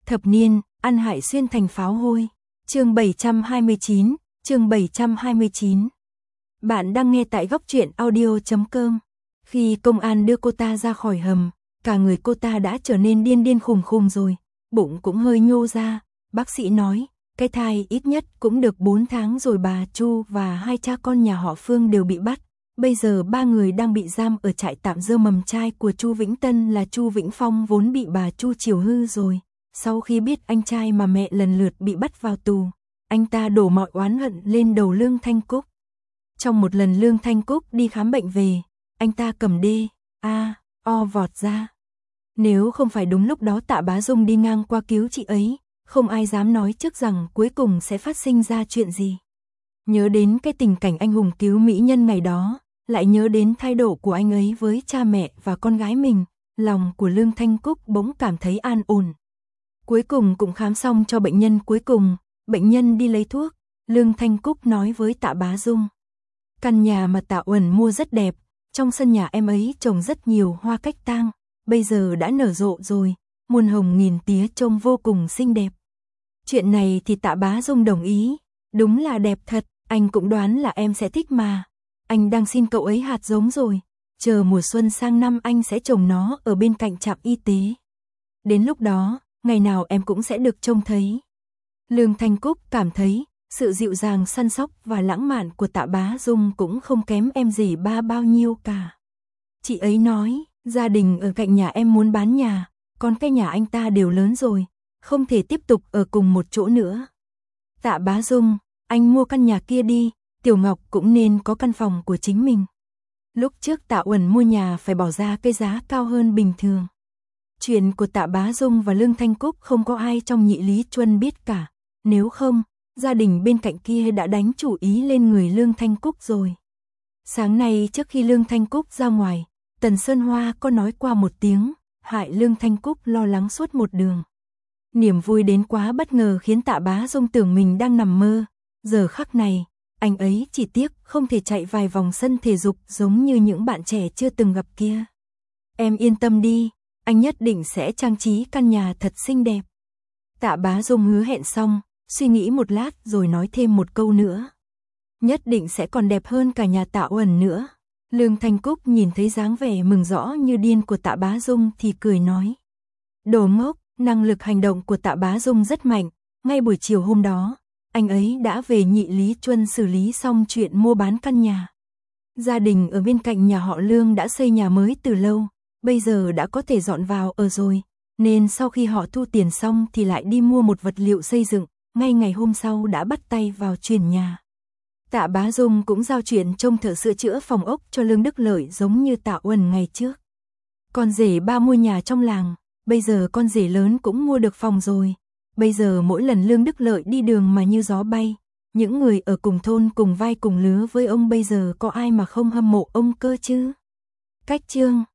Thập niên, ăn hại xuyên thành pháo hôi. Chương 729, chương 729. Bạn đang nghe tại góc truyện audio.com. Khi công an đưa cô ta ra khỏi hầm, cả người cô ta đã trở nên điên điên khùng khùng rồi, bụng cũng hơi nhô ra. Bác sĩ nói, cái thai ít nhất cũng được 4 tháng rồi. Bà Chu và hai cha con nhà họ Phương đều bị bắt. Bây giờ 3 người đang bị giam ở trại tạm giam mầm trai của Chu Vĩnh Tân là Chu Vĩnh Phong vốn bị bà Chu chiều hư rồi. Sau khi biết anh trai mà mẹ lần lượt bị bắt vào tù, anh ta đổ mọi oán hận lên đầu Lương Thanh Cúc. Trong một lần Lương Thanh Cúc đi khám bệnh về, anh ta cầm D.A.O. vọt ra. Nếu không phải đúng lúc đó Tạ Bá Dung đi ngang qua cứu chị ấy, không ai dám nói trước rằng cuối cùng sẽ phát sinh ra chuyện gì. Nhớ đến cái tình cảnh anh hùng cứu mỹ nhân ngày đó, lại nhớ đến thái độ của anh ấy với cha mẹ và con gái mình, lòng của Lương Thanh Cúc bỗng cảm thấy an ổn. Cuối cùng cũng khám xong cho bệnh nhân cuối cùng, bệnh nhân đi lấy thuốc, Lương Thanh Cúc nói với Tạ Bá Dung. Căn nhà mà Tạ Uẩn mua rất đẹp, trong sân nhà em ấy trồng rất nhiều hoa cách tang, bây giờ đã nở rộ rồi, muôn hồng nghìn tía trông vô cùng xinh đẹp. Chuyện này thì Tạ Bá Dung đồng ý, đúng là đẹp thật, anh cũng đoán là em sẽ thích mà. Anh đang xin cậu ấy hạt giống rồi, chờ mùa xuân sang năm anh sẽ trồng nó ở bên cạnh trạm y tế. Đến lúc đó, ngày nào em cũng sẽ được trông thấy. Lương Thanh Cúc cảm thấy, sự dịu dàng săn sóc và lãng mạn của Tạ Bá Dung cũng không kém em dì ba bao nhiêu cả. Chị ấy nói, gia đình ở cạnh nhà em muốn bán nhà, còn cái nhà anh ta đều lớn rồi, không thể tiếp tục ở cùng một chỗ nữa. Tạ Bá Dung, anh mua căn nhà kia đi, Tiểu Ngọc cũng nên có căn phòng của chính mình. Lúc trước Tạ Uẩn mua nhà phải bỏ ra cái giá cao hơn bình thường. Chuyện của Tạ Bá Dung và Lương Thanh Cúc không có ai trong Nhị Lý Chuân biết cả, nếu không, gia đình bên cạnh kia đã đánh chủ ý lên người Lương Thanh Cúc rồi. Sáng nay trước khi Lương Thanh Cúc ra ngoài, Tần Sơn Hoa có nói qua một tiếng, hại Lương Thanh Cúc lo lắng suốt một đường. Niềm vui đến quá bất ngờ khiến Tạ Bá Dung tưởng mình đang nằm mơ, giờ khắc này, anh ấy chỉ tiếc không thể chạy vài vòng sân thể dục giống như những bạn trẻ chưa từng gặp kia. Em yên tâm đi, anh nhất định sẽ trang trí căn nhà thật xinh đẹp. Tạ Bá Dung hứa hẹn xong, suy nghĩ một lát rồi nói thêm một câu nữa. Nhất định sẽ còn đẹp hơn cả nhà Tạ Uẩn nữa. Lương Thanh Cúc nhìn thấy dáng vẻ mừng rõ như điên của Tạ Bá Dung thì cười nói. Đồ ngốc, năng lực hành động của Tạ Bá Dung rất mạnh, ngay buổi chiều hôm đó, anh ấy đã về Nhị Lý Chuân xử lý xong chuyện mua bán căn nhà. Gia đình ở bên cạnh nhà họ Lương đã xây nhà mới từ lâu, bây giờ đã có thể dọn vào ở rồi, nên sau khi họ thu tiền xong thì lại đi mua một vật liệu xây dựng, ngay ngày hôm sau đã bắt tay vào chuyển nhà. Tạ Bá Dung cũng giao chuyện trông thợ sửa chữa phòng ốc cho Lương Đức Lợi giống như Tạ Uẩn ngày trước. Con rể ba mua nhà trong làng, bây giờ con rể lớn cũng mua được phòng rồi. Bây giờ mỗi lần Lương Đức Lợi đi đường mà như gió bay, những người ở cùng thôn cùng vai cùng lứa với ông bây giờ có ai mà không hâm mộ ông cơ chứ. Cách chương